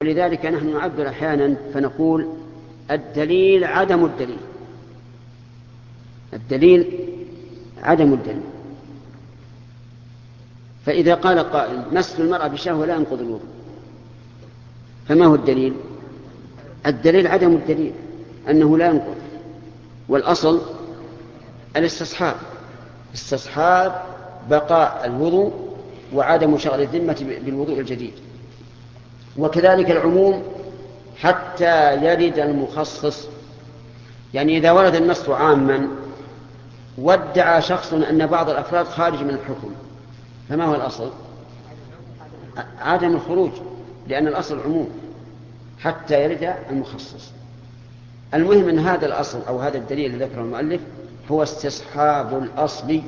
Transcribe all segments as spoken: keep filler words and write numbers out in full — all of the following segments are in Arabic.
ولذلك نحن نعبر أحيانا فنقول الدليل عدم الدليل. الدليل عدم الدليل. فإذا قال قائل مس المرأة بشهوة لا ينقض الوضوء، فما هو الدليل؟ الدليل عدم الدليل، أنه لا ينقض. والأصل الاستصحاب، استصحاب بقاء الوضوء وعدم شغل الذمة بالوضوء الجديد. وكذلك العموم حتى يرد المخصص، يعني إذا ورد النص عاما وادعى شخص أن بعض الأفراد خارج من الحكم، فما هو الأصل؟ عدم الخروج، لأن الأصل عموم حتى يرد المخصص. المهم أن هذا الأصل أو هذا الدليل الذي ذكره المؤلف هو استصحاب الأصل،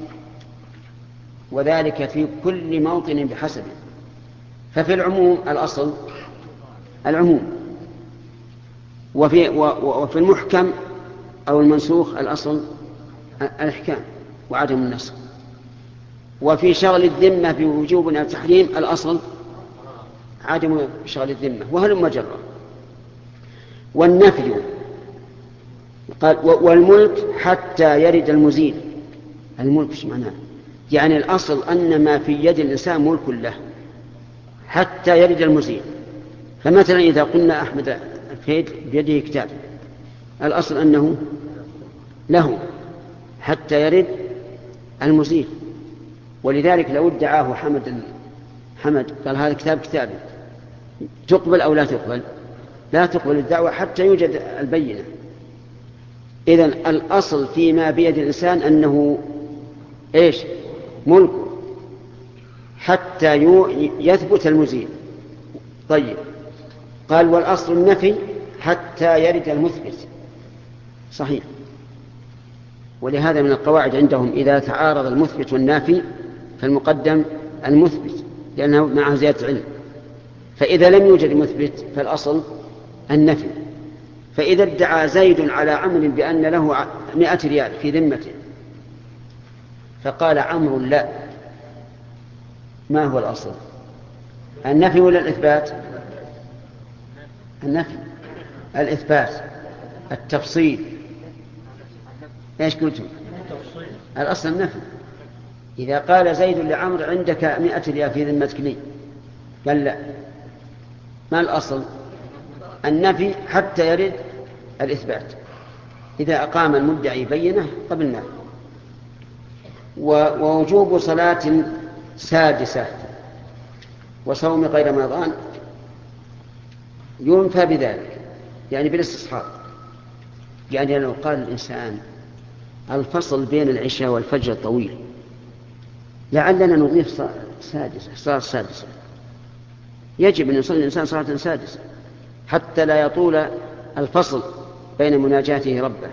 وذلك في كل موطن بحسبه. ففي العموم الأصل العموم، وفي, وفي المحكم أو المنسوخ الأصل الإحكام وعدم النسخ. وفي شغل الذمة بوجوب أو تحريم الأصل عدم شغل الذمة، وهلم جرا. والنفي قال والملك حتى يرد المزيل. الملك ايش معناه؟ يعني الأصل أن ما في يد الإنسان ملك له حتى يرد المزيل. فمثلا إذا قلنا أحمد الفيد بيده كتاب، الأصل أنه له حتى يرد المزيل. ولذلك لو ادعاه حمد حمد قال هذا كتاب كتابي، تقبل أو لا تقبل؟ لا تقبل الدعوة حتى يوجد البينة. إذن الأصل فيما بيد الإنسان أنه إيش؟ ملك حتى يثبت المزيل. طيب، قال والأصل النفي حتى يرد المثبت. صحيح. ولهذا من القواعد عندهم إذا تعارض المثبت والنافي فالمقدم المثبت، لأنه معه زيادة علم. فإذا لم يوجد المثبت فالأصل النفي. فإذا ادعى زيد على عمرو بأن له مئة ريال في ذمته، فقال عمرو لا، ما هو الأصل؟ النفي ولا الإثبات؟ النفي. الإثبات التفصيل. ايش قلتم؟ الأصل النفي. إذا قال زيد لعمرو عندك مئة ريال في ذمتك لي، قال لا، ما الأصل؟ النفي حتى يرد الإثبات. إذا أقام المدعي بينه قبلناه. ووجوب صلاة سادسة وصوم غير رمضان ينفى بذلك، يعني بالاستصحاب. يعني لو قال الإنسان الفصل بين العشاء والفجر طويل، لعلنا نضيف سادسة، صلاة سادسة، يجب أن يصلي الإنسان صلاة سادسة حتى لا يطول الفصل بين مناجاته ربه.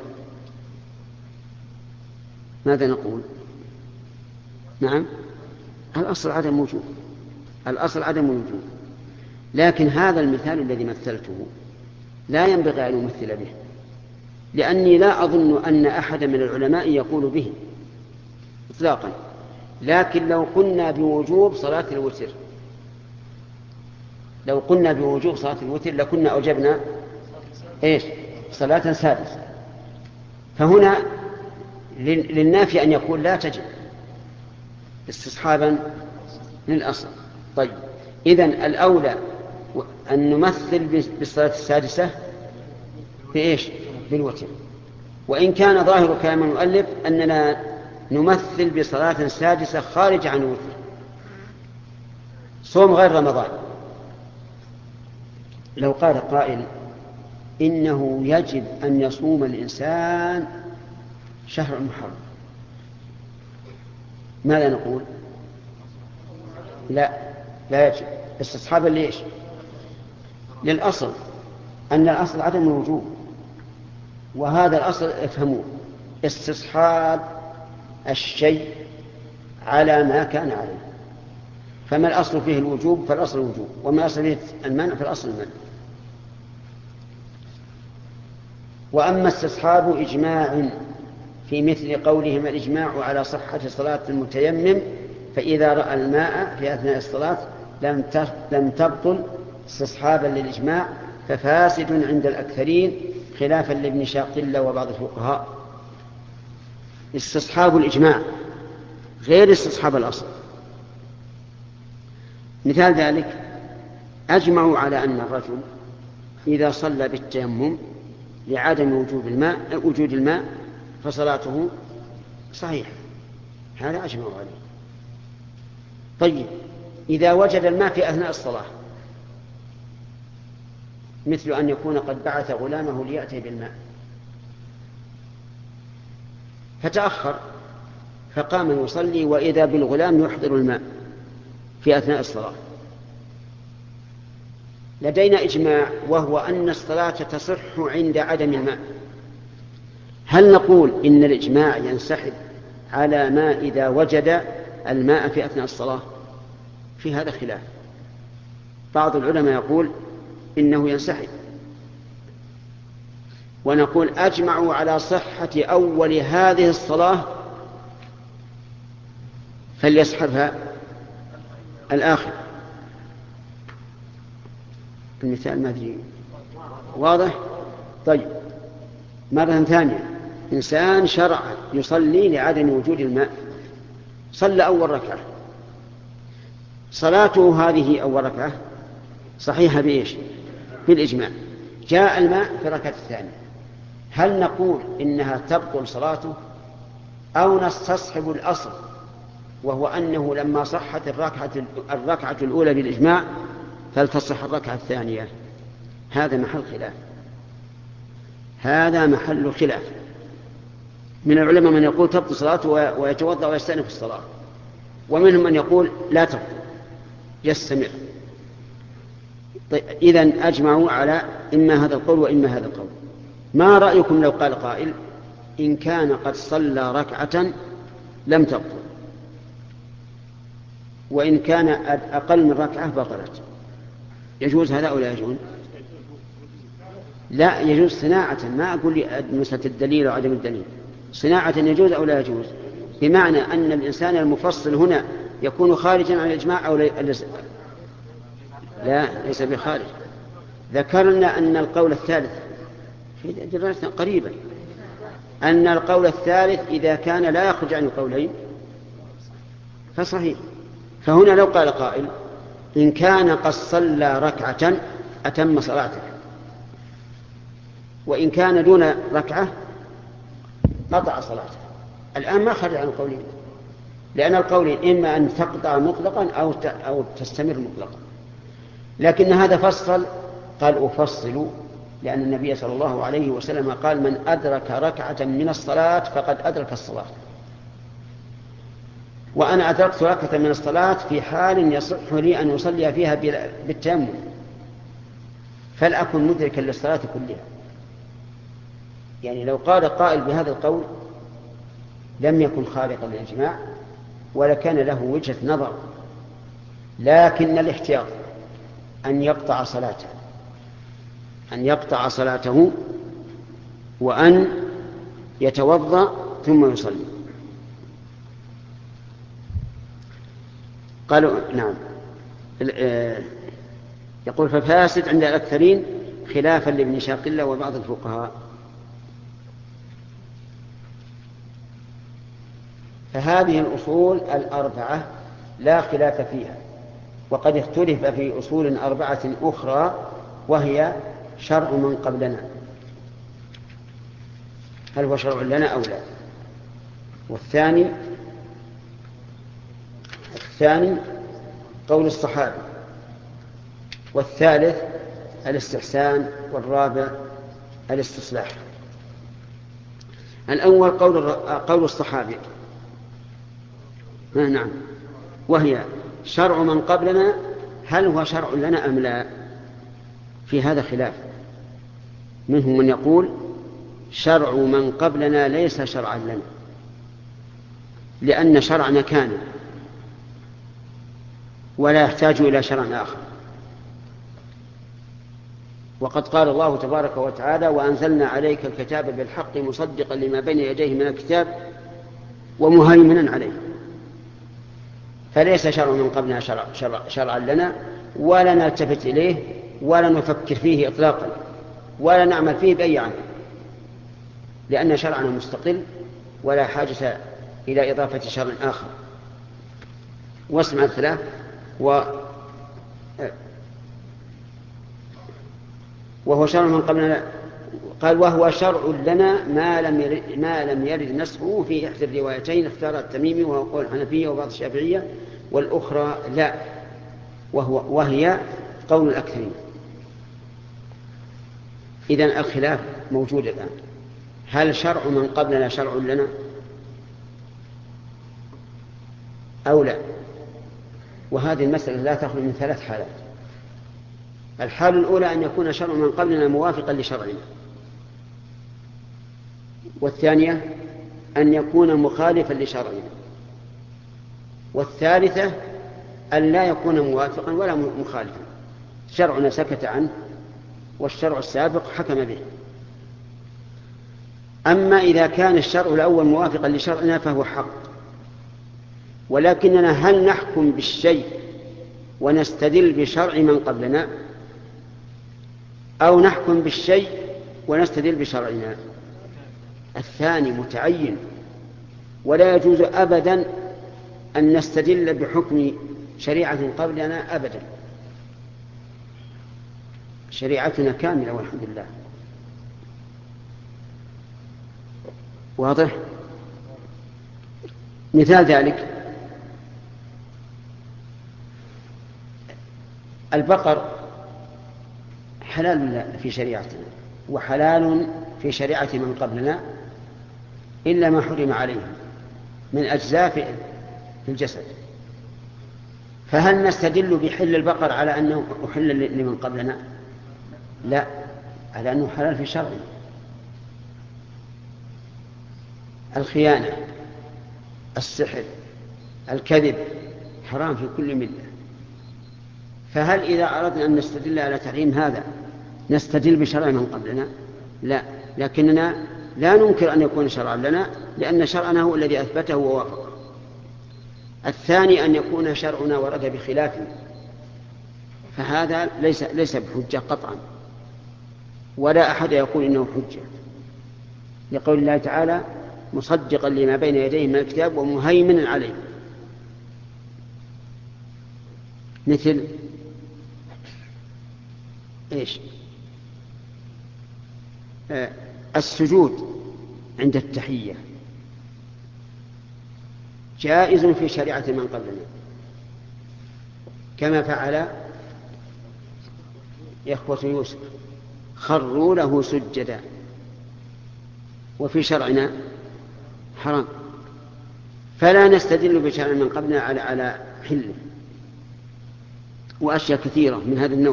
ماذا نقول؟ نعم، الأصل عدم وجوب، الأصل عدم الوجوب. لكن هذا المثال الذي مثلته لا ينبغي أن نمثل به، لأني لا أظن أن أحد من العلماء يقول به إطلاقا. لكن لو قلنا بوجوب صلاة الوتر، لو قلنا بوجوب صلاة الوتر لكنا أوجبنا إيش؟ صلاة سادسة. فهنا للنافي أن يقول لا تجب استصحابا للأصل. طيب، إذن الأولى أن نمثل بالصلاة السادسة بإيش؟ بالوتر. وإن كان ظاهر كلام المؤلف أننا نمثل بصلاة سادسة خارج عن الوتر. صوم غير رمضان، لو قال قائل إنه يجب أن يصوم الإنسان شهر المحرم، ماذا نقول؟ لا، لا يجب استصحابا ليش؟ للأصل، أن الأصل عدم الوجوب، وهذا الأصل افهموه، استصحاب الشيء على ما كان عليه. فما الأصل فيه الوجوب فالأصل الوجوب، وما الأصل فيه المنع فالأصل المنع. وأما استصحاب إجماع في مثل قولهم الإجماع على صحة صلاة المتيمم، فإذا رأى الماء في أثناء الصلاة لم تبطل استصحابا للإجماع ففاسد عند الأكثرين خلافا لابن شاقلة وبعض الفقهاء. استصحاب الإجماع غير استصحاب الأصل. مثال ذلك أجمعوا على أن الرجل إذا صلى بالتيمم لعدم وجود الماء وجود الماء فصلاته صحيحة، هذا أجمعوا عليه. طيب إذا وجد الماء في أثناء الصلاة، مثل أن يكون قد بعث غلامه ليأتي بالماء فتأخر فقام يصلي وإذا بالغلام يحضر الماء في أثناء الصلاة، لدينا إجماع وهو أن الصلاة تصح عند عدم الماء. هل نقول إن الإجماع ينسحب على ما إذا وجد الماء في أثناء الصلاة؟ في هذا خلاف. بعض العلماء يقول إنه ينسحب، ونقول أجمعوا على صحة أول هذه الصلاة فليسحبها الآخر. المثال ما أدري واضح؟ طيب مرة ثانية، إنسان شرع يصلي لعدم وجود الماء، صلى أول ركعة، صلاته هذه أول ركعة صحيحة بإيش؟ بالإجماع. جاء الماء في الركعة الثانية، هل نقول إنها تبطل صلاته أو نستصحب الأصل وهو أنه لما صحت الركعة, الركعة الأولى بالإجماع فلتصح الركعة الثانية؟ هذا محل خلاف، هذا محل خلاف. من العلماء من يقول تبطل صلاته ويتوضأ ويستأنف الصلاة، ومنهم من يقول لا تبطل يستمر. طيب إذن أجمعوا على إما هذا القول وإما هذا القول. ما رأيكم لو قال قائل إن كان قد صلى ركعة لم تبطل، وإن كان أقل من ركعة بطلت، يجوز هذا أو لا يجوز؟ لا يجوز صناعة، ما أقول لي مسألة الدليل وعدم الدليل، صناعة يجوز أو لا يجوز، بمعنى أن الإنسان المفصل هنا يكون خارجا عن الإجماع أو ليس؟ لا ليس بخارج. ذكرنا أن القول الثالث في دراسة قريبا أن القول الثالث إذا كان لا يخرج عن القولين فصحيح. فهنا لو قال قائل إن كان قد صلى ركعة أتم صلاته، وإن كان دون ركعة قطع صلاته، الآن ما خرج عن القولين، لأن القولين إما أن تقطع مطلقا أو أو تستمر مطلقا. لكن هذا فصل، قال أفصل لأن النبي صلى الله عليه وسلم قال من أدرك ركعة من الصلاة فقد أدرك الصلاة، وأنا أدركت ركعة من الصلاة في حال يصح لي أن أصلي فيها بالتيمم، فلأكن مدركا للصلاة كلها. يعني لو قال قائل بهذا القول لم يكن خارقا للإجماع ولكان له وجهة نظر، لكن الاحتياط أن يقطع صلاته أن يقطع صلاته وأن يتوضأ ثم يصلي. قالوا نعم. يقول ففاسد عند الأكثرين خلافا لابن شاقلة وبعض الفقهاء. فهذه الأصول الأربعة لا خلاف فيها، وقد اختلف في أصول أربعة أخرى وهي شرع من قبلنا، هل هو شرع لنا أو لا؟ والثاني الثاني قول الصحابة، والثالث الاستحسان، والرابع الاستصلاح. الأول قول قول الصحابة نعم، وهي شرع من قبلنا، هل هو شرع لنا أم لا؟ في هذا خلاف، منهم من يقول شرع من قبلنا ليس شرعا لنا لأن شرعنا كان ولا يحتاج إلى شرع آخر، وقد قال الله تبارك وتعالى وأنزلنا عليك الكتاب بالحق مصدقا لما بين يديه من الكتاب ومهيمنا عليه، فليس شرع من قبلنا شرع شرع شرعا لنا ولا نلتفت إليه ولا نفكر فيه إطلاقا ولا نعمل فيه بأي عمل، لأن شرعنا مستقل ولا حاجة إلى إضافة شرع آخر. واسمع الخلاف و... وهو شرع من قبلنا. قال وهو شرع لنا ما لم يرد, ما لم يرد نسخه في إحدى الروايتين اختار التميمي وهو قول الحنفية وبعض الشافعية، والأخرى لا، وهو وهي قول الأكثرين. إذن الخلاف موجود الآن، هل شرع من قبلنا شرع لنا أو لا؟ وهذه المسألة لا تخلو من ثلاث حالات. الحال الأولى أن يكون شرع من قبلنا موافقا لشرعنا، والثانية أن يكون مخالفا لشرعنا، والثالثة أن لا يكون موافقا ولا مخالفا، شرعنا سكت عنه والشرع السابق حكم به. أما إذا كان الشرع الأول موافقا لشرعنا فهو حق، ولكننا هل نحكم بالشيء ونستدل بشرع من قبلنا أو نحكم بالشيء ونستدل بشرعنا؟ الثاني متعين، ولا يجوز أبدا أن نستدل بحكم شريعة قبلنا أبدا. شريعتنا كاملة والحمد لله. واضح؟ مثال ذلك البقر حلال في شريعتنا وحلال في شريعة من قبلنا إلا ما حرم عليهم من أجزاء في الجسد، فهل نستدل بحل البقر على أنه أحل لمن قبلنا؟ لا، على أنه حلال في شرعنا. الخيانة، السحر، الكذب حرام في كل ملة، فهل إذا أردنا أن نستدل على تحريم هذا نستدل بشرع من قبلنا؟ لا، لكننا لا ننكر أن يكون شرعا لنا لأن شرعنا هو الذي أثبته ووافقه. الثاني أن يكون شرعنا ورد بخلافه، فهذا ليس ليس بحجة قطعا، ولا أحد يقول إنه حجة، لقول الله تعالى مصدقا لما بين يديه من الكتاب ومهيمنا عليه. مثل إيش؟ آه السجود عند التحية جائز في شريعة من قبلنا كما فعل إخوة يوسف، خروا له سجدا، وفي شرعنا حرام، فلا نستدل بشرع من قبلنا على على حله. وأشياء كثيرة من هذا النوع.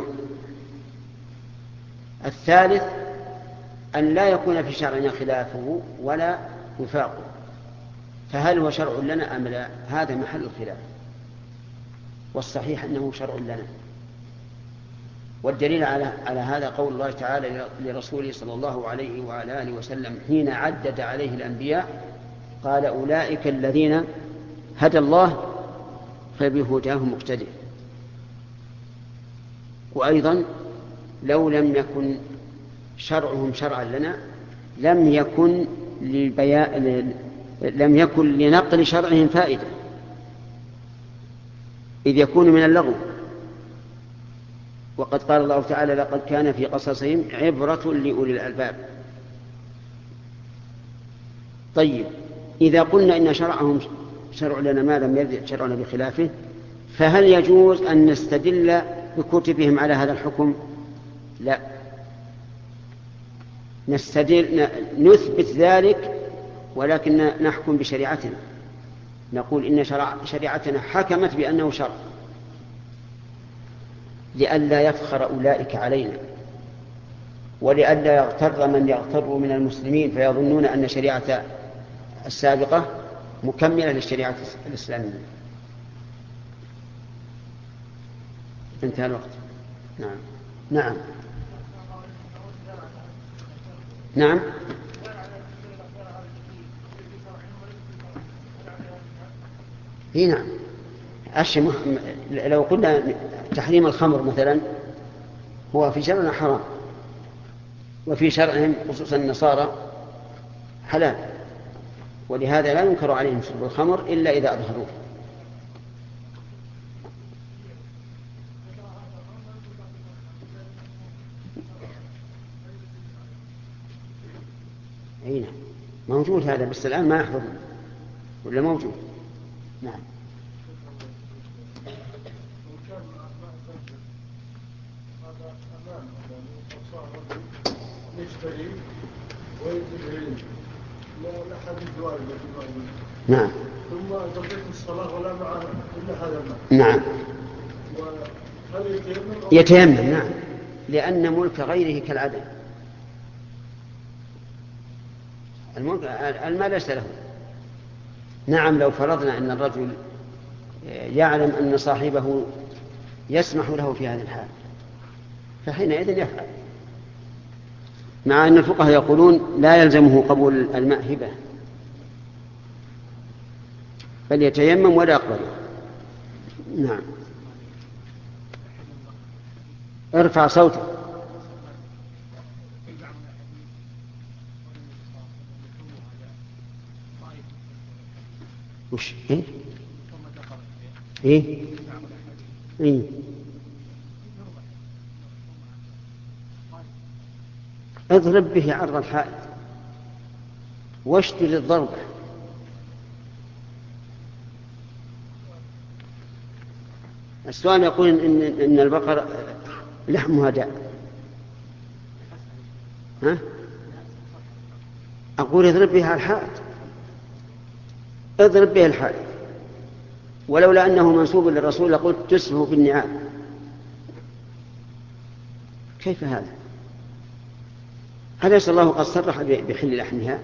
الثالث أن لا يكون في شرعنا خلافه ولا وفاقه، فهل هو شرع لنا أم لا؟ هذا محل الخلاف، والصحيح أنه شرع لنا. والدليل على على هذا قول الله تعالى لرسوله صلى الله عليه وعلى آله وسلم حين عدد عليه الأنبياء قال أولئك الذين هدى الله فبهداه مقتدئ. وأيضا لو لم يكن شرعهم شرعا لنا لم يكن للبيان لم يكن لنقل شرعهم فائدة، إذ يكون من اللغو. وقد قال الله تعالى لقد كان في قصصهم عبرة لأولي الألباب. طيب، إذا قلنا إن شرعهم شرع لنا ما لم يرد شرعنا بخلافه، فهل يجوز أن نستدل بكتبهم على هذا الحكم؟ لا، نستدل نثبت ذلك ولكن نحكم بشريعتنا، نقول إن شرع شريعتنا حكمت بأنه شرع، لئلا يفخر أولئك علينا، ولئلا يغتر من يغتر من المسلمين فيظنون أن شريعة السابقة مكملة للشريعة الإسلامية. انتهى الوقت. نعم نعم نعم هي نعم. لو قلنا تحريم الخمر مثلا هو في شرعنا حرام، وفي شرعهم خصوصا النصارى حلال، ولهذا لا ينكر عليهم شرب الخمر إلا إذا أظهروه. أين موجود هذا، بس الآن ما يحفظ ولا موجود. نعم. نعم. ثم تضيق الصلاة ولا معها إلا هذا الماء. نعم. وهل يتيمم؟ يتيمم نعم، لأن ملك غيره كالعدم. الملك المال ليس له. نعم، لو فرضنا أن الرجل يعلم أن صاحبه يسمح له في هذا الحال فحينئذ يفعل، مع أن الفقهاء يقولون لا يلزمه قبول الماء هبة، بل يتيمم ولا يقبله. نعم. ارفع صوتك. وش إيه؟ إيه؟ إيه؟ اضرب به عرض الحائط واشتري الضربة. السؤال يقول إن, إن البقر لحمها داء. ها؟ أقول اضرب به الحائط، اضرب به الحائط، ولولا أنه منسوب للرسول لقلت تسله في النعام. كيف هذا؟ أليس الله قد صرح بحل لحمها؟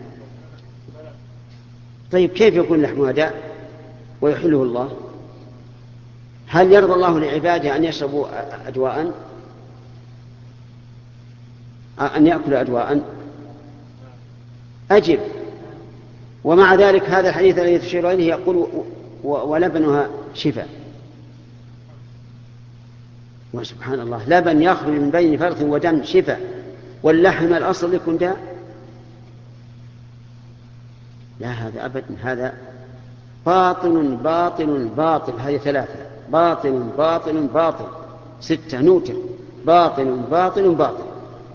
طيب كيف يكون لحمها داء ويحله الله؟ هل يرضى الله لعباده أن يشربوا أدواء، أن يأكلوا أدواء؟ أجب. ومع ذلك هذا الحديث الذي تشير إليه يقول ولبنها شفاء. وسبحان الله، لبن يخرج من بين فرث ودم شفاء، واللحم الأصل يكون داء؟ لا، هذا أبدا، هذا باطل باطل باطل. هذه ثلاثة: باطل باطل باطل، ستة نوتر، باطل باطل باطل.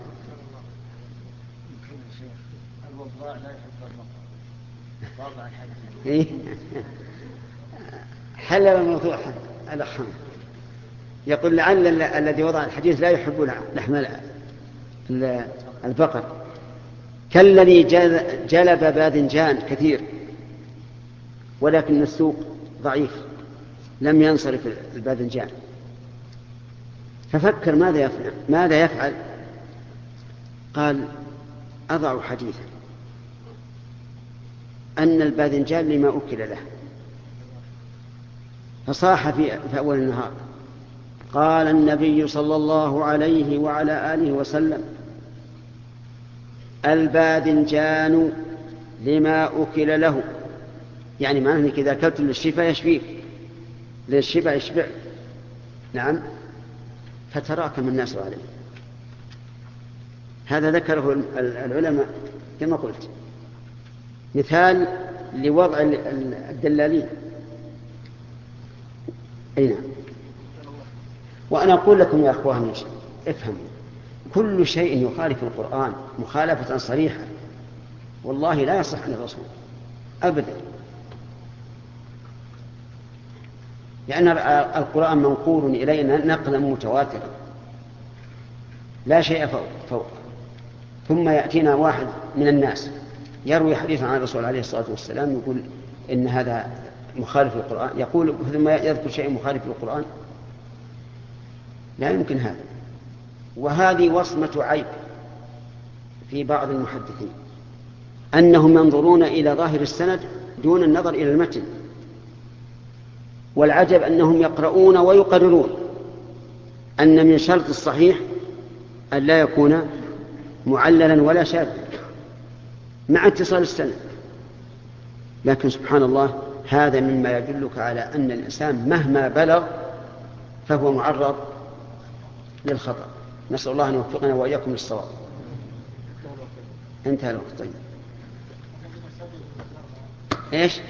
حلل الموضوع الأخ يقول لعل الذي وضع الحديث لا يحب لحم البقر، كالذي جلب باذنجان كثير ولكن السوق ضعيف لم ينصرف الباذنجان، ففكر ماذا يفعل, ماذا يفعل؟ قال أضع حديثا أن الباذنجان لما أكل له، فصاح في أول النهار قال النبي صلى الله عليه وعلى آله وسلم: الباذنجان لما أكل له، يعني معنى أنك إذا أكلت للشفاء يشفيك، للشفاء يشفع. نعم. فتراكم الناس عليه. هذا ذكره العلماء كما قلت، مثال لوضع الدلالين. أي نعم. وأنا أقول لكم يا أخواني افهموا، كل شيء يخالف القرآن مخالفة صريحة والله لا يصح عن الرسول أبدا، لأن القرآن منقول إلينا نقلا متواترا لا شيء فوق, فوق. ثم يأتينا واحد من الناس يروي حديثا عن الرسول عليه الصلاة والسلام يقول إن هذا مخالف للقرآن، يقول ثم يذكر شيء مخالف للقرآن، لا يمكن هذا. وهذه وصمة عيب في بعض المحدثين أنهم ينظرون إلى ظاهر السند دون النظر إلى المتن، والعجب أنهم يقرؤون ويقررون أن من شرط الصحيح أن لا يكون معللا ولا شاذا مع اتصال السند. لكن سبحان الله، هذا مما يدلك على أن الإنسان مهما بلغ فهو معرض للخطأ. نسأل الله أن يوفقنا وإياكم للصواب. انتهى الوقت. طيب ايش؟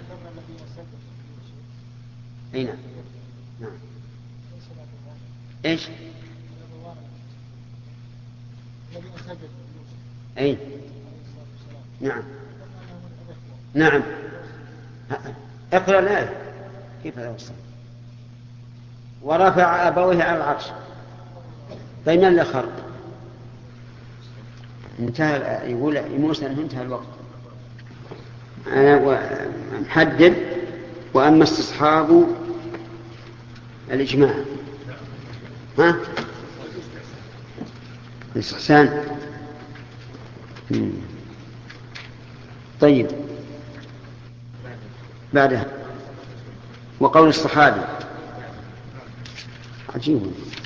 اي نعم. نعم. ايش؟ اي نعم. نعم. اقرأ الآية. كيف هذا وصل؟ ورفع أبويه على العرش. طيب من الآخر؟ انتهى. يقول موسى أنه انتهى الوقت. أنا محدد. وأما استصحاب الإجماع ها الاستحسان. طيب بعدها وقول الصحابي. عجيب.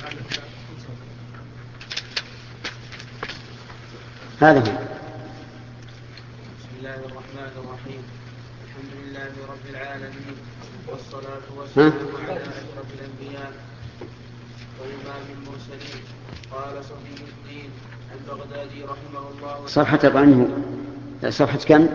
هذا هو. بسم الله الرحمن الرحيم. الحمد لله رب العالمين، والصلاة والسلام على أشرف الأنبياء وإمام المرسلين. قال صفي الدين البغدادي رحمه الله. صفحة عنه صفحة كم؟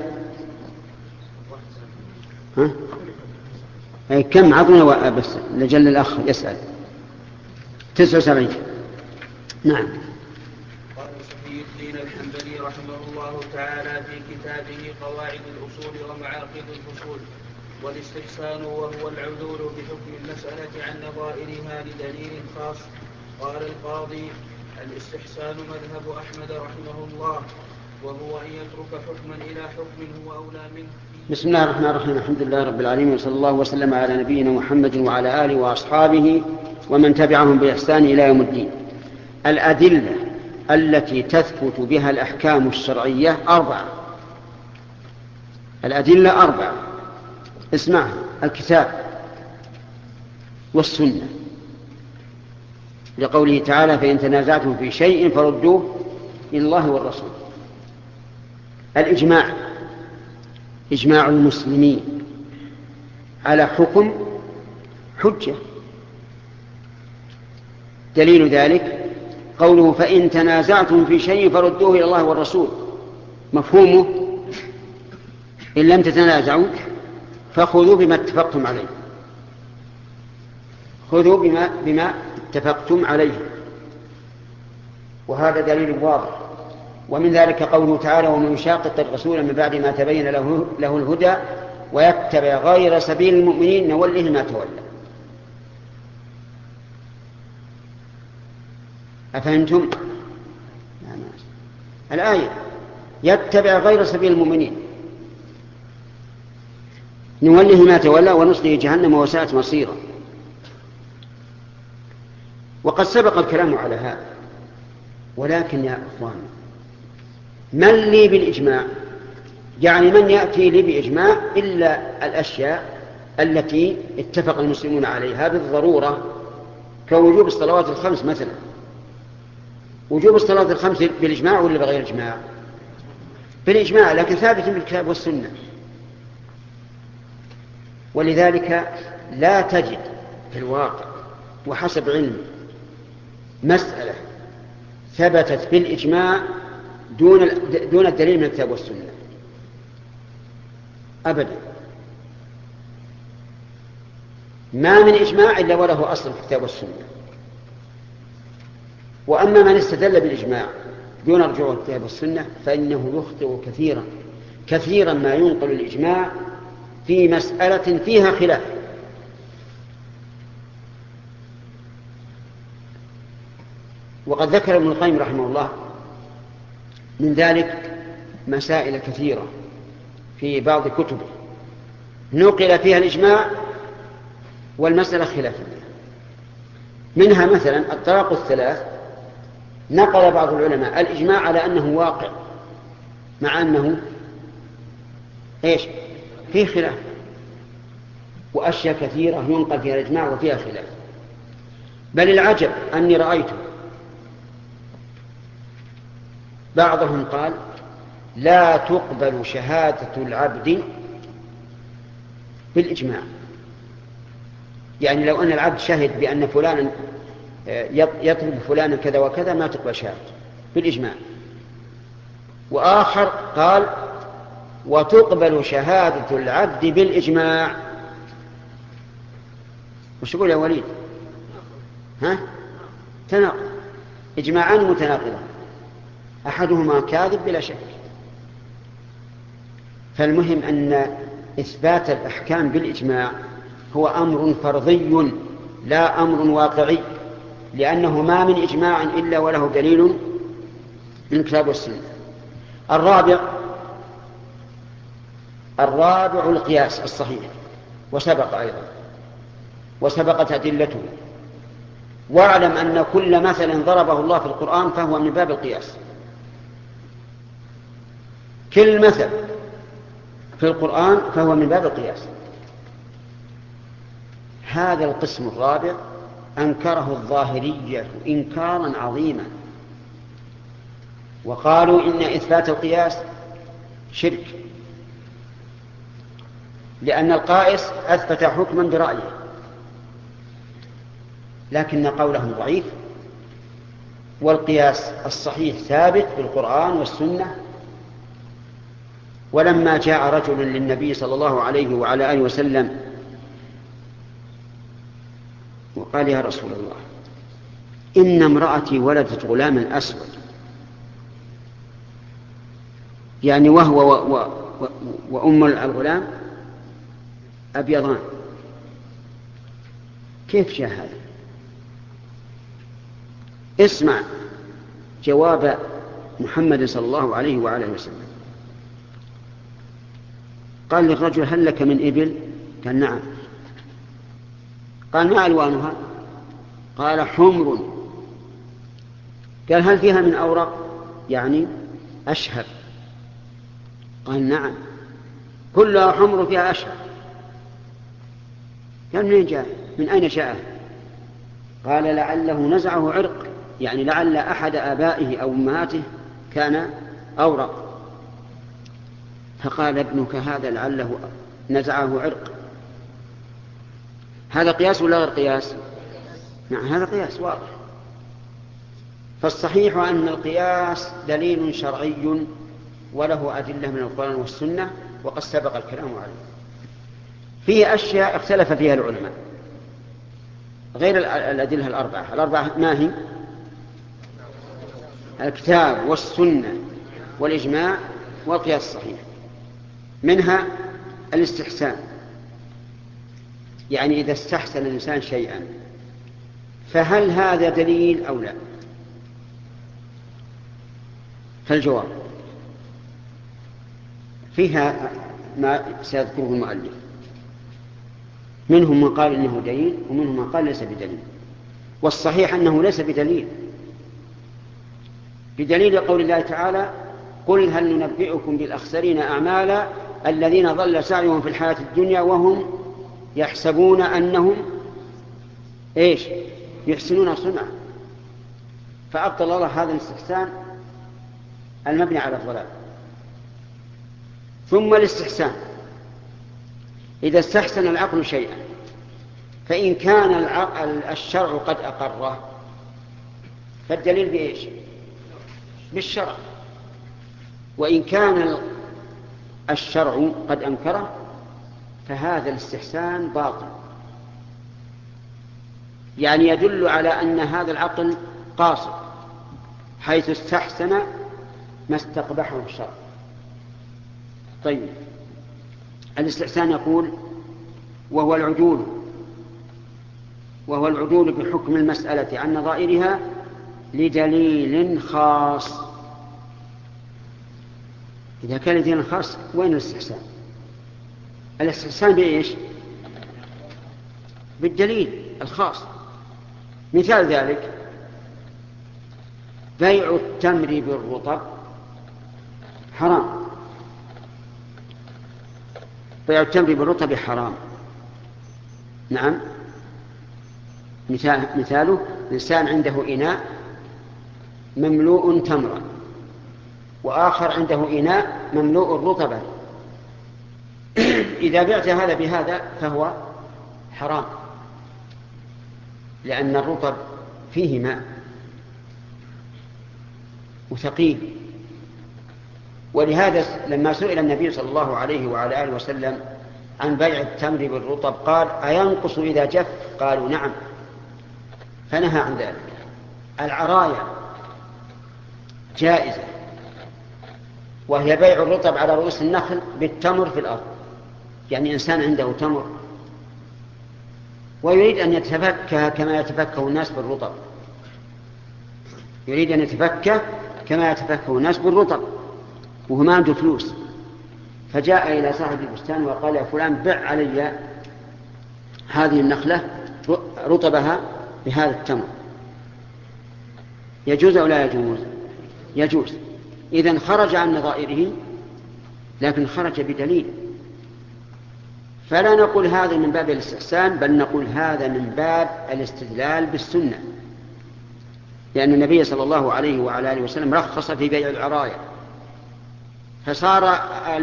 ها؟ أي كم عطنا بس لجل الأخ يسأل. تسعة وسبعين. نعم. قال صفي الدين الحنبلي رحمه الله تعالى في كتابه قواعد الأصول ومعاقد الفصول: والاستحسان وهو العدول بحكم المسألة عن نظائرها لدليل خاص. قال القاضي: الاستحسان مذهب أحمد رحمه الله، وهو أن يترك حكما إلى حكم هو أولى منه. بسم الله الرحمن الرحيم. الحمد لله رب العالمين، وصلى الله وسلم على نبينا محمد وعلى آله وأصحابه ومن تبعهم بإحسان إلى يوم الدين. الأدلة التي تثبت بها الأحكام الشرعية أربعة. الأدلة أربعة. اسمعها: الكتاب والسنة، لقوله تعالى: فإن تنازعتم في شيء فردوه إلى الله والرسول. الإجماع، إجماع المسلمين على حكم حجة. دليل ذلك قوله: فإن تنازعتم في شيء فردوه إلى الله والرسول. مفهومه: إن لم تتنازعوا فخذوا بما اتفقتم عليه. خذوا بما, بما اتفقتم عليه. وهذا دليل واضح. ومن ذلك قوله تعالى: ومن يشاقق الرسول من بعد ما تبين له, له الهدى ويتبع غير سبيل المؤمنين نوله ما تولى. أفهمتم؟ الآية: يتبع غير سبيل المؤمنين نوله ما تولى ونصله جهنم وساءت مصيرا. وقد سبق الكلام على هذا، ولكن يا أخوان، من لي بالإجماع؟ يعني من يأتي لي بإجماع إلا الأشياء التي اتفق المسلمون عليها بالضرورة، كوجوب الصلوات الخمس مثلا. وجوب الصلاة الخمس بالإجماع ولا بغير إجماع؟ بالإجماع، لكن ثابت بالكتاب والسنة. ولذلك لا تجد في الواقع وحسب علمي مسألة ثبتت بالإجماع دون دون الدليل من الكتاب والسنة أبدا. ما من إجماع إلا وله أصل في الكتاب والسنة. وأما من استدل بالإجماع دون رجوع الكتاب والسنة فإنه يخطئ كثيرا. كثيرا ما ينقل الإجماع في مسألة فيها خلاف. وقد ذكر ابن القيم رحمه الله من ذلك مسائل كثيرة في بعض كتبه نقل فيها الإجماع والمسألة خلاف. منها مثلا الطلاق الثلاث، نقل بعض العلماء الإجماع على أنه واقع، مع أنه إيش؟ فيه خلاف. وأشياء كثيرة ينقل فيها الإجماع وفيها خلاف. بل العجب أني رأيته بعضهم قال: لا تقبل شهادة العبد بالإجماع. يعني لو أن العبد شهد بأن فلانا يطلب فلانا كذا وكذا ما تقبل شهادته بالإجماع. وآخر قال وتقبل شهادة العبد بالإجماع. وش يقول يا وليد؟ ها؟ تناقض، إجماعان متناقضان، أحدهما كاذب بلا شك. فالمهم أن إثبات الأحكام بالإجماع هو أمر فرضي لا أمر واقعي، لأنه ما من إجماع إلا وله دليل من الكتاب والسنة. الرابع الرابع القياس الصحيح، وسبق أيضا وسبقت أدلته. واعلم أن كل مثل ضربه الله في القرآن فهو من باب القياس. كل مثل في القرآن فهو من باب القياس. هذا القسم الرابع أنكره الظاهرية إنكارا عظيما، وقالوا إن إثبات القياس شرك، لأن القائس أثبت حكما برأيه، لكن قولهم ضعيف، والقياس الصحيح ثابت بالقرآن والسنة. ولما جاء رجل للنبي صلى الله عليه وعلى آله وسلم وقال يا رسول الله إن امرأتي ولدت غلاما أسود، يعني وهو و و و وأم الغلام أبيضان، كيف جاء هذا؟ اسمع جواب محمد صلى الله عليه وعلى آله وسلم. قال للرجل هل لك من إبل؟ قال نعم. قال ما ألوانها؟ قال حمر. قال هل فيها من أورق يعني أشهر؟ قال نعم كلها حمر فيها أشهر. قال منين جاء؟ من أين جاء؟ قال لعله نزعه عرق، يعني لعل أحد آبائه أو أمهاته كان أورق، فقال ابنك هذا لعله نزعه عرق. هذا قياس ولا غير قياس؟ نعم هذا قياس واضح. فالصحيح أن القياس دليل شرعي وله أدلة من القرآن والسنة، وقد سبق الكلام عليه. فيه أشياء اختلف فيها العلماء غير الأدلة الأربعة. الأربعة ما هي؟ الكتاب والسنة والإجماع والقياس الصحيح. منها الاستحسان، يعني إذا استحسن الإنسان شيئا فهل هذا دليل أو لا؟ فالجواب فيها ما سيذكره المؤلف، منهم من قال إنه دليل ومنهم من قال ليس بدليل. والصحيح أنه ليس بدليل، بدليل قول الله تعالى قل هل ننبئكم بالأخسرين أعمالا الذين ضل سعيهم في الحياة الدنيا وهم يحسبون أنهم إيش يحسنون صنعا. فأبطل الله هذا الاستحسان المبني على الضلال. ثم الاستحسان إذا استحسن العقل شيئا فإن كان الشرع قد أقره فالدليل بإيش؟ بالشرع. وإن كان الشرع قد أنكره فهذا الاستحسان باطل، يعني يدل على أن هذا العقل قاصر حيث استحسن ما استقبحه الشرع. طيب الاستحسان يقول وهو العدول وهو العدول بحكم المسألة عن نظائرها لدليل خاص. إذا كان لدليل خاص وين الاستحسان؟ الاستحسان بإيش؟ بالدليل الخاص. مثال ذلك بيع التمر بالرطب حرام، بيع التمر بالرطب حرام. نعم مثاله إنسان عنده إناء مملوء تمرا وآخر عنده إناء مملوء رطبا، إذا بعت هذا بهذا فهو حرام، لأن الرطب فيه ماء وثقيل. ولهذا لما سئل النبي صلى الله عليه وعلى آله وسلم عن بيع التمر بالرطب قال أينقص إذا جف؟ قالوا نعم، فنهى عن ذلك. العرايا جائزة، وهي بيع الرطب على رؤوس النخل بالتمر في الأرض. يعني إنسان عنده تمر ويريد أن يتفكه كما يتفكه الناس بالرطب، يريد أن يتفكه كما يتفكه الناس بالرطب وهو ما عنده فلوس، فجاء إلى صاحب البستان وقال يا فلان بع علي هذه النخلة رطبها بهذا التمر، يجوز أو لا يجوز؟ يجوز. إذن خرج عن نظائره، لكن خرج بدليل، فلا نقول هذا من باب الاستحسان، بل نقول هذا من باب الاستدلال بالسنة، لأن النبي صلى الله عليه وعلى آله وسلم رخص في بيع العرايا، فصار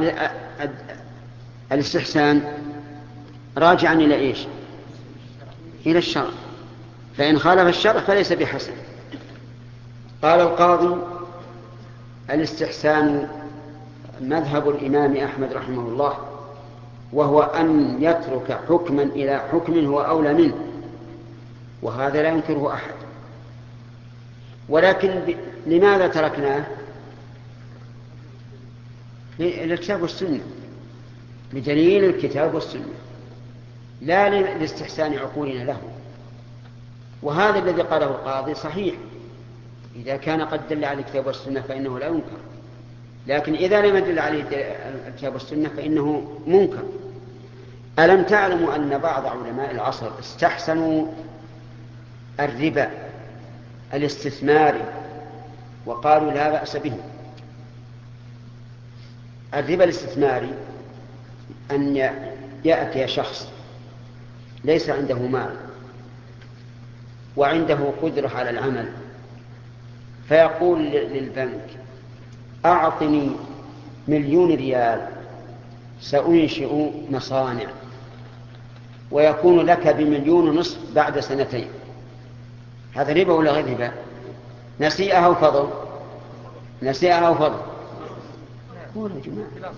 الاستحسان راجعا إلى إيش؟ إلى الشرع، فإن خالف الشرع فليس بحسن. قال القاضي الاستحسان مذهب الإمام أحمد رحمه الله، وهو أن يترك حكما إلى حكم هو أولى منه، وهذا لا ينكره أحد. ولكن ب... لماذا تركناه؟ للكتاب والسنة، بدليل الكتاب والسنة، لا لاستحسان عقولنا له. وهذا الذي قاله القاضي صحيح، إذا كان قد دل على الكتاب والسنة فإنه لا ينكر، لكن إذا لم يدل عليه الكتاب والسنة فإنه منكر. ألم تعلموا أن بعض علماء العصر استحسنوا الربا الاستثماري وقالوا لا بأس به؟ الربا الاستثماري أن يأتي شخص ليس عنده مال وعنده قدرة على العمل، فيقول للبنك أعطني مليون ريال سأنشئ مصانع، ويكون لك بمليون ونصف بعد سنتين. هذا ربا ولا غير ربا؟ نسيئة أو فضل؟ نسيئة أو فضل؟ قول يا جماعة.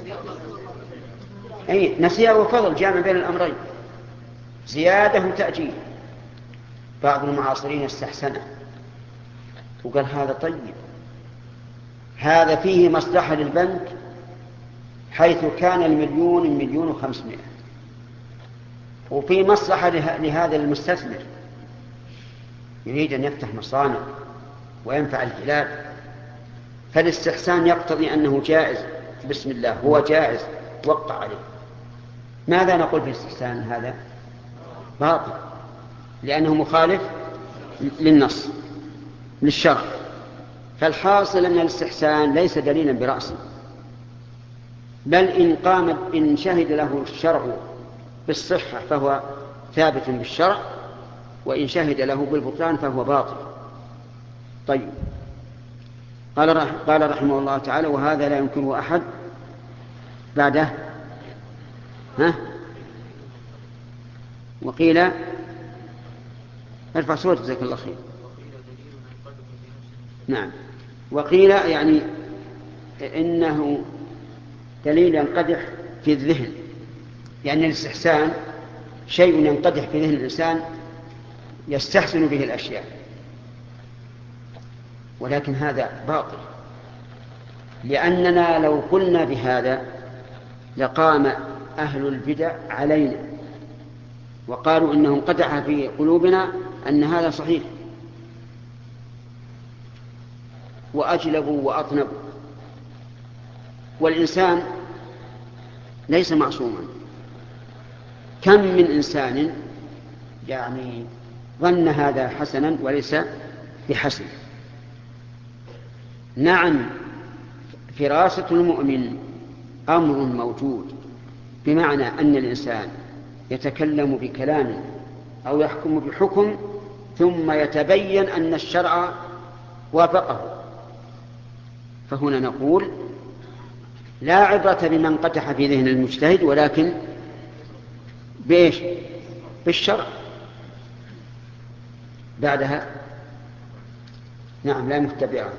أي نسيئة وفضل جامع بين الأمرين، زيادة وتأجيل. بعض المعاصرين استحسنه وقال هذا طيب، هذا فيه مصلحة للبنك، حيث كان المليون مليون وخمسمائة، وفي مصلحة لهذا المستثمر يريد أن يفتح مصانع وينفع البلاد، فالاستحسان يقتضي أنه جائز. بسم الله، هو جائز، وقع عليه. ماذا نقول في الاستحسان؟ هذا باطل، لأنه مخالف للنص للشرع. فالحاصل أن الاستحسان ليس دليلا برأسه، بل إن قام إن شهد له الشرع بالصحة فهو ثابت بالشرع، وإن شهد له بالبطلان فهو باطل. طيب، قال قال رحمه الله تعالى وهذا لا يمكنه أحد بعده. ها؟ وقيل ارفع صوتك جزاك الله خير. نعم، وقيل يعني إنه دليل ينقدح في الذهن، يعني الاستحسان شيء ينقدح في ذهن الإنسان يستحسن به الأشياء، ولكن هذا باطل، لأننا لو قلنا بهذا لقام أهل البدع علينا وقالوا إنه انقدح في قلوبنا أن هذا صحيح، وأجلبوا وأطنبوا. والإنسان ليس معصوما، كم من إنسان يعني ظن هذا حسنا وليس بحسن. نعم، فراسة المؤمن أمر موجود، بمعنى أن الإنسان يتكلم بكلام أو يحكم بحكم ثم يتبين أن الشرع وافقه، فهنا نقول لا عبرة بمن قدح في ذهن المجتهد، ولكن بإيش؟ بالشرع. بعدها نعم لا متبعة.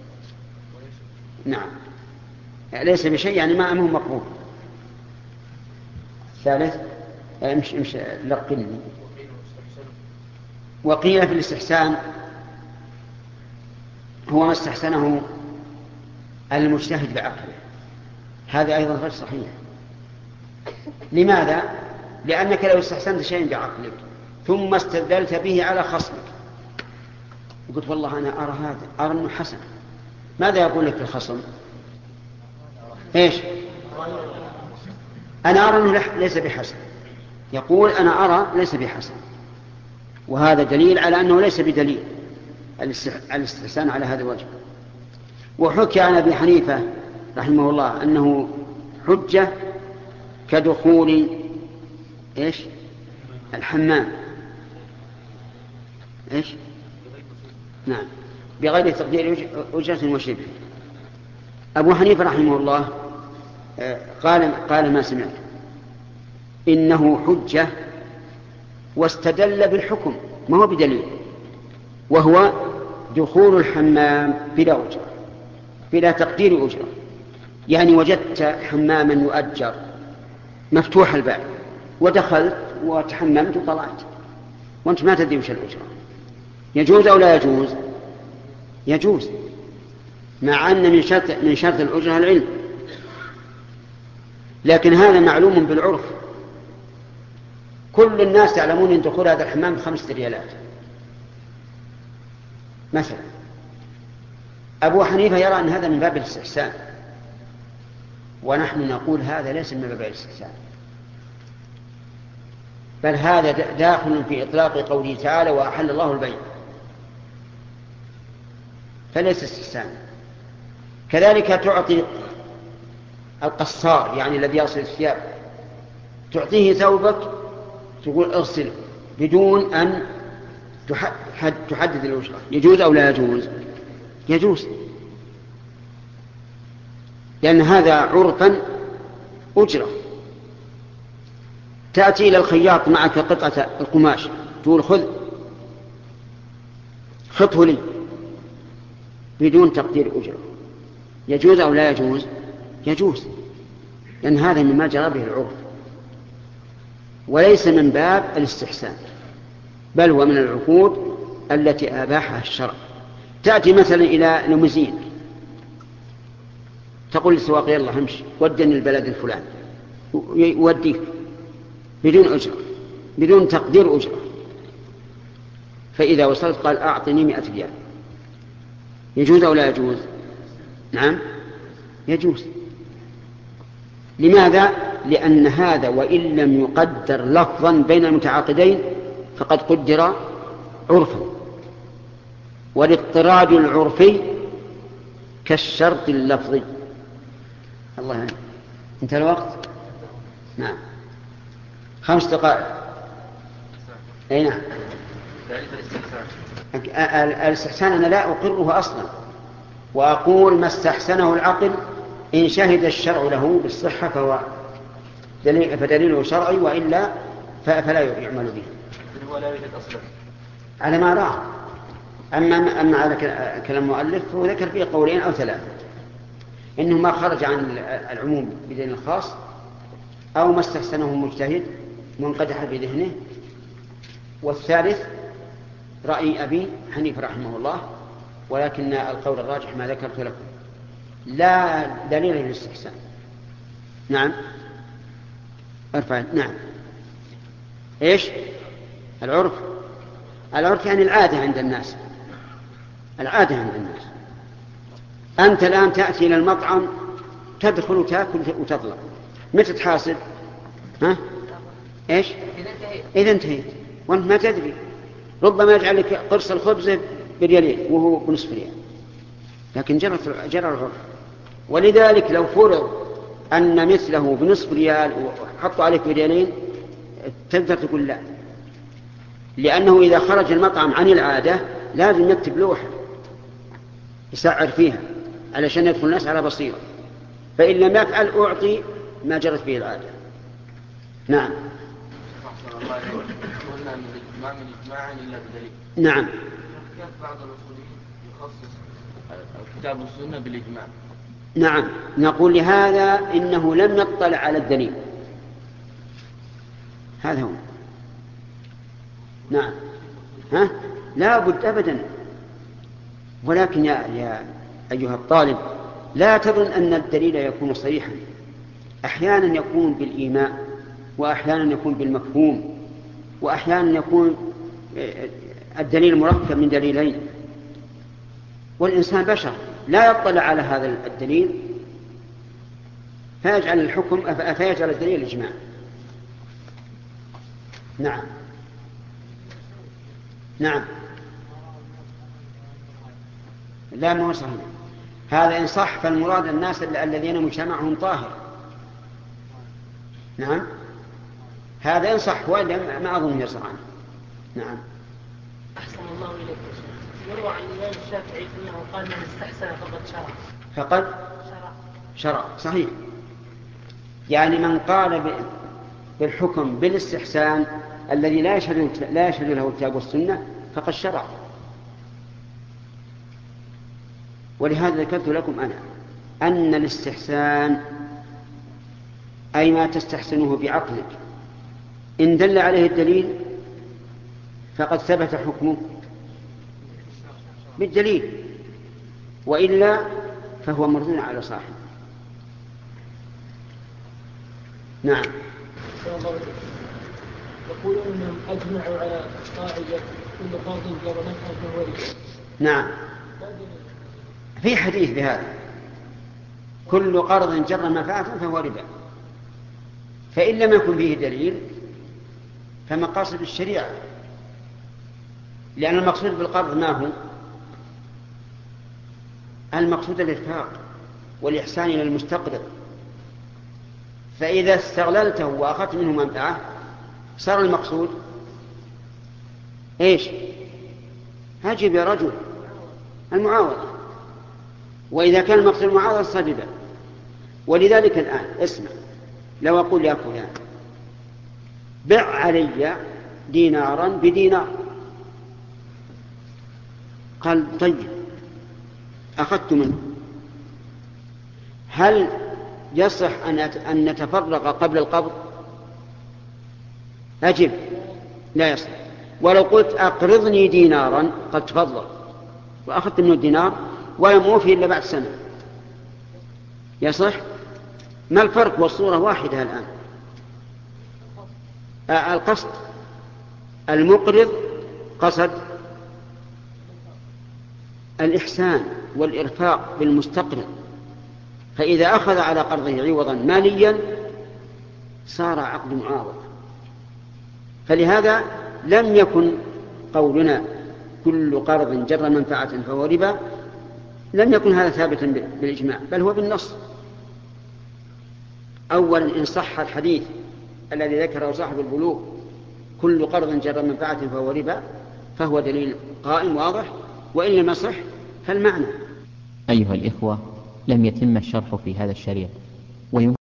نعم ليس بشيء يعني ما أمه مقبول. الثالث مش مش لقني. وقيل في الاستحسان هو ما استحسنه المجتهد بعقله، هذا أيضا غير صحيح. لماذا؟ لأنك لو استحسنت شيئا بعقلك ثم استدلت به على خصمك وقلت والله أنا أرى هذا، أرى أنه حسن، ماذا يقول لك الخصم؟ إيش؟ أنا أرى أنه ليس بحسن، يقول أنا أرى ليس بحسن، وهذا دليل على أنه ليس بدليل الاستحسان على هذا الوجه. وحكي عن أبي حنيفة رحمه الله أنه حجة كدخول إيش؟ الحمام. إيش؟ نعم بغير تقدير أجرة وشبه. أبو حنيفة رحمه الله قال قال ما سمعت إنه حجة واستدل بالحكم ما هو بدليل، وهو دخول الحمام بلا أجرة بلا تقدير أجرة. يعني وجدت حماما يؤجر مفتوح الباب ودخلت وتحممت وطلعت وأنت ما تدري وش الأجرة، يجوز أو لا يجوز؟ يجوز، مع أن من شرط من شرط الأجرة العلم، لكن هذا معلوم بالعرف، كل الناس يعلمون أن دخول هذا الحمام بخمسة ريالات مثلا. أبو حنيفة يرى أن هذا من باب الاستحسان، ونحن نقول هذا ليس من باب الاستحسان، بل هذا داخل في إطلاق قوله تعالى وأحل الله البيع، فليس استحسان. كذلك تعطي القصار يعني الذي يصل الثياب تعطيه ثوبك تقول اغسله بدون أن تحدد الأجرة، يجوز أو لا يجوز؟ يجوز، لأن هذا عرفا أجرة. تأتي إلى الخياط معك قطعة القماش تقول خذ خطه لي بدون تقدير أجرة، يجوز أو لا يجوز؟ يجوز، لأن هذا مما جرى به العرف وليس من باب الاستحسان، بل هو من العقود التي أباحها الشرع. تأتي مثلا إلى ليموزين تقول للسواق يلا همشي ودني البلد الفلاني، يوديك بدون أجرة بدون تقدير أجرة، فإذا وصلت قال أعطني مئة ريال، يجوز أو لا يجوز؟ نعم يجوز. لماذا؟ لأن هذا وإن لم يقدر لفظا بين المتعاقدين فقد قدر عرفا، والاضطراد العرفي كالشرط اللفظي. الله يعني. انتهى الوقت؟ نعم خمس دقائق. أي نعم الاستحسان أنا لا أقره أصلا، وأقول ما استحسنه العقل إن شهد الشرع له بالصحة فهو دليل فدليله شرعي، وإلا فلا يعمل به على ما راه. أما, أما على كلام المؤلف فهو ذكر فيه قولين أو ثلاثة، إنه ما خرج عن العموم بدين الخاص، أو ما استحسنه مجتهد منقدح في ذهنه، والثالث رأي أبي حنيفة رحمه الله، ولكن القول الراجح ما ذكرت لكم لا دليل للاستحسان. نعم ارفع. نعم ايش العرف؟ العرف يعني العادة عند الناس، العادة عند الناس. أنت الآن تأتي إلى المطعم تدخل وتأكل وتطلع، متى تحاسب؟ ها؟ ايش؟ إذا انتهيت وأنت ما تدري، ربما يجعل لك قرص الخبز بريالين وهو بنصف ريال، لكن جرى جرى العرف. ولذلك لو فرض أن مثله بنصف ريال وحطوا عليك بريالين تقدر تقول لا، لأنه إذا خرج المطعم عن العادة لازم يكتب لوحة يسعر فيها علشان يدخل الناس على بصيرة، فإن لم يفعل أعطي ما جرت به العادة. نعم قلنا ما من إجماع إلا بدليل. نعم بعض الأصوليين تخصص الكتاب والسنة بالإجماع. نعم، نقول لهذا إنه لم يطلع على الدليل، هذا هو. نعم، ها؟ لا بد أبدا. ولكن يا, يا أيها الطالب لا تظن أن الدليل يكون صريحا، أحيانا يكون بالإيماء، وأحيانا يكون بالمفهوم، وأحيانا يكون الدليل مركب من دليلين، والإنسان بشر لا يطلع على هذا الدليل فيجعل الحكم فيجعل الدليل الإجماع. نعم نعم لا ما هو صحيح هذا. إن صح فالمراد الناس الذين مجتمعهم طاهر. نعم هذا إن صح، وإلا ما أظن يصح عنه. نعم. أحسن الله إليك. يروى عن الإمام الشافعي أنه قال من استحسن فقد شرع. فقد شرع. شرع صحيح. يعني من قال بالحكم بالاستحسان الذي لا يشهد لا يشهد له الكتاب والسنة فقد شرع. ولهذا ذكرت لكم أنا أن الاستحسان أي ما تستحسنه بعقلك إن دل عليه الدليل فقد ثبت حكمه بالدليل، وإلا فهو مردود على صاحبه. نعم. يقولون أنهم أجمعوا على قاعدة كل قاض جرى نفعا فهو ربا. نعم في حديث بهذا، كل قرض جر منفعة فهو ربا. فإن لم يكن فيه دليل فمقاصد الشريعة، لأن المقصود بالقرض ما هو؟ المقصود الإرفاق والإحسان إلى المستقرض. فإذا استغللته وأخذت منه منفعة صار المقصود إيش؟ هجب يا رجل المعاوضة، وإذا كان المقصود المعاوضة صار ربا. ولذلك الآن اسمع، لو أقول يا فلان بع علي دينارا بدينار، قال طيب أخذت منه، هل يصح أن نتفرق قبل القبض؟ أجب لا يصح. ولو قلت أقرضني دينارا قد تفضل وأخذت منه الدينار ولم أوفي إلا بعد سنة، يصح؟ ما الفرق والصورة واحدة الآن؟ آه القصد المقرض قصد الإحسان والإرفاق بالمستقرض، فإذا أخذ على قرضه عوضا ماليا صار عقد معاوضة. فلهذا لم يكن قولنا كل قرض جر منفعة فهو ربا لم يكن هذا ثابتا بالإجماع، بل هو بالنص. أولا إن صح الحديث الذي ذكره صاحب البلوغ كل قرض جر منفعة فهو ربا فهو دليل قائم واضح، وإن لم يصح فالمعنى. أيها الإخوة، لم يتم الشرح في هذا الشريط.